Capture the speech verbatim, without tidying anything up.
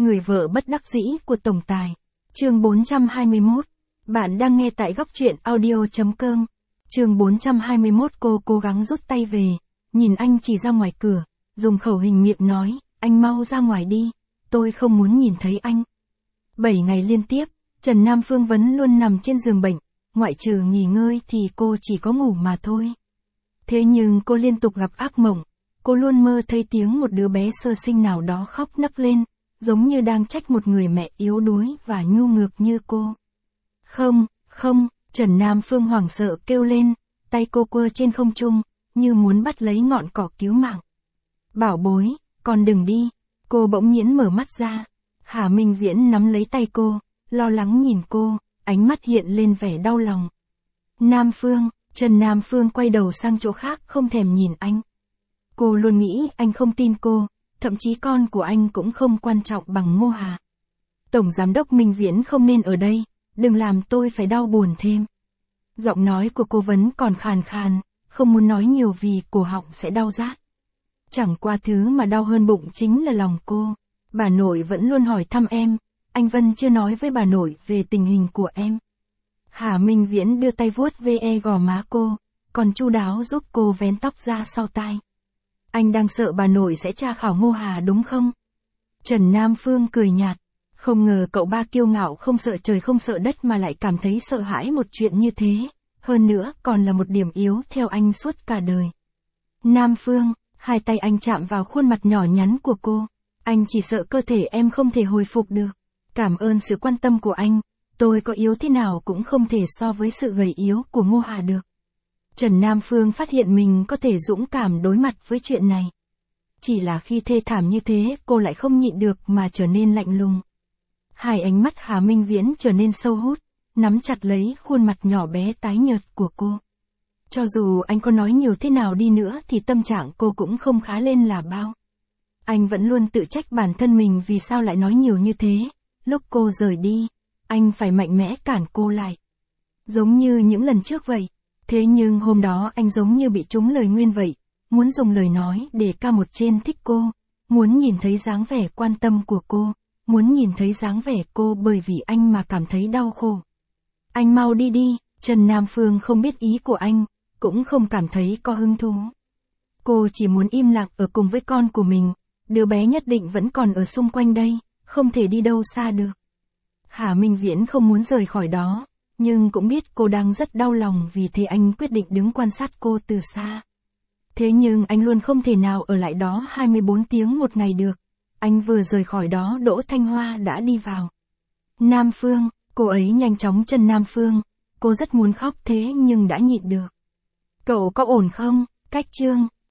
Người vợ bất đắc dĩ của tổng tài. Chương bốn trăm hai mươi mốt. Bạn đang nghe tại góc truyện audio.com. Chương bốn trăm hai mươi mốt. Cô cố gắng rút tay về, nhìn anh chỉ ra ngoài cửa, dùng khẩu hình miệng nói, anh mau ra ngoài đi, tôi không muốn nhìn thấy anh. Bảy ngày liên tiếp, Trần Nam Phương vẫn luôn nằm trên giường bệnh, ngoại trừ nghỉ ngơi thì cô chỉ có ngủ mà thôi. Thế nhưng cô liên tục gặp ác mộng, cô luôn mơ thấy tiếng một đứa bé sơ sinh nào đó khóc nấc lên, giống như đang trách một người mẹ yếu đuối và nhu nhược như cô. Không, không, Trần Nam Phương hoảng sợ kêu lên, tay cô quơ trên không trung, như muốn bắt lấy ngọn cỏ cứu mạng. Bảo bối, con đừng đi. Cô bỗng nhiên mở mắt ra. Hà Minh Viễn nắm lấy tay cô, lo lắng nhìn cô, ánh mắt hiện lên vẻ đau lòng. Nam Phương, Trần Nam Phương quay đầu sang chỗ khác không thèm nhìn anh. Cô luôn nghĩ anh không tin cô, thậm chí con của anh cũng không quan trọng bằng Ngô Hà. Tổng giám đốc Minh Viễn không nên ở đây, đừng làm tôi phải đau buồn thêm. Giọng nói của cô vẫn còn khàn khàn, không muốn nói nhiều vì cổ họng sẽ đau rát. Chẳng qua thứ mà đau hơn bụng chính là lòng cô. Bà nội vẫn luôn hỏi thăm em, anh Vân chưa nói với bà nội về tình hình của em. Hà Minh Viễn đưa tay vuốt ve gò má cô, còn chu đáo giúp cô vén tóc ra sau tai. Anh đang sợ bà nội sẽ tra khảo Ngô Hà đúng không? Trần Nam Phương cười nhạt, không ngờ cậu ba kiêu ngạo không sợ trời không sợ đất mà lại cảm thấy sợ hãi một chuyện như thế, hơn nữa còn là một điểm yếu theo anh suốt cả đời. Nam Phương, hai tay anh chạm vào khuôn mặt nhỏ nhắn của cô, anh chỉ sợ cơ thể em không thể hồi phục được. Cảm ơn sự quan tâm của anh, tôi có yếu thế nào cũng không thể so với sự gầy yếu của Ngô Hà được. Trần Nam Phương phát hiện mình có thể dũng cảm đối mặt với chuyện này. Chỉ là khi thê thảm như thế cô lại không nhịn được mà trở nên lạnh lùng. Hai ánh mắt Hà Minh Viễn trở nên sâu hút, nắm chặt lấy khuôn mặt nhỏ bé tái nhợt của cô. Cho dù anh có nói nhiều thế nào đi nữa thì tâm trạng cô cũng không khá lên là bao. Anh vẫn luôn tự trách bản thân mình vì sao lại nói nhiều như thế. Lúc cô rời đi, anh phải mạnh mẽ cản cô lại. Giống như những lần trước vậy. Thế nhưng hôm đó anh giống như bị trúng lời nguyền vậy, muốn dùng lời nói để ca một trên thích cô, muốn nhìn thấy dáng vẻ quan tâm của cô, muốn nhìn thấy dáng vẻ cô bởi vì anh mà cảm thấy đau khổ. Anh mau đi đi, Trần Nam Phương không biết ý của anh, cũng không cảm thấy có hứng thú. Cô chỉ muốn im lặng ở cùng với con của mình, đứa bé nhất định vẫn còn ở xung quanh đây, không thể đi đâu xa được. Hà Minh Viễn không muốn rời khỏi đó, nhưng cũng biết cô đang rất đau lòng vì thế anh quyết định đứng quan sát cô từ xa. Thế nhưng anh luôn không thể nào ở lại đó hai mươi bốn tiếng một ngày được. Anh vừa rời khỏi đó Đỗ Thanh Hoa đã đi vào. Nam Phương, cô ấy nhanh chóng chân Nam Phương, cô rất muốn khóc thế nhưng đã nhịn được. Cậu có ổn không? Cách chương,